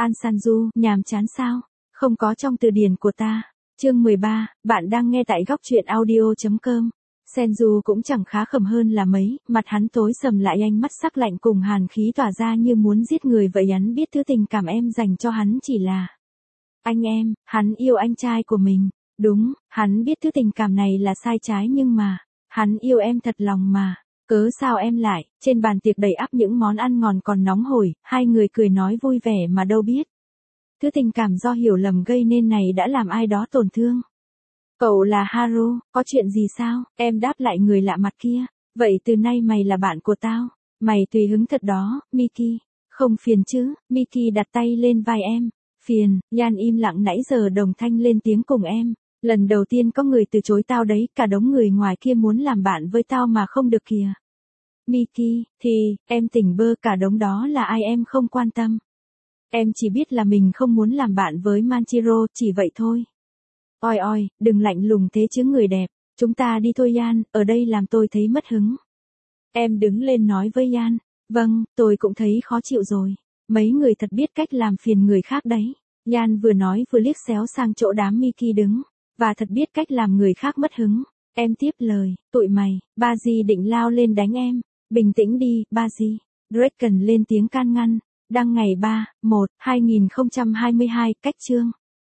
An Sanju, nhàm chán sao? Không có trong từ điển của ta. Chương 13, bạn đang nghe tại góc truyện audio.com. Senju cũng chẳng khá khẩm hơn là mấy, mặt hắn tối sầm lại, ánh mắt sắc lạnh cùng hàn khí tỏa ra như muốn giết người vậy. Hắn biết thứ tình cảm em dành cho hắn chỉ là anh em, hắn yêu anh trai của mình. Đúng, hắn biết thứ tình cảm này là sai trái nhưng mà, hắn yêu em thật lòng mà. Cớ sao em lại? Trên bàn tiệc đầy ắp những món ăn ngon còn nóng hổi, hai người cười nói vui vẻ mà đâu biết. Thứ tình cảm do hiểu lầm gây nên này đã làm ai đó tổn thương. Cậu là Haru, có chuyện gì sao? Em đáp lại người lạ mặt kia. Vậy từ nay mày là bạn của tao. Mày tùy hứng thật đó, Miki. Không phiền chứ? Miki đặt tay lên vai em. Phiền. Yan im lặng nãy giờ đồng thanh lên tiếng cùng em. Lần đầu tiên có người từ chối tao đấy, cả đống người ngoài kia muốn làm bạn với tao mà không được kìa. Miki, thì, em tỉnh bơ, cả đống đó là ai em không quan tâm. Em chỉ biết là mình không muốn làm bạn với Manchiro, chỉ vậy thôi. Oi oi, đừng lạnh lùng thế chứ người đẹp. Chúng ta đi thôi Yan, ở đây làm tôi thấy mất hứng. Em đứng lên nói với Yan. Vâng, tôi cũng thấy khó chịu rồi. Mấy người thật biết cách làm phiền người khác đấy. Yan vừa nói vừa liếc xéo sang chỗ đám Miki đứng. Và thật biết cách làm người khác mất hứng. Em tiếp lời, tụi mày, Baji định lao lên đánh em. Bình tĩnh đi, Baji. Draken lên tiếng can ngăn. Đăng ngày 3/1/2022, cách chương.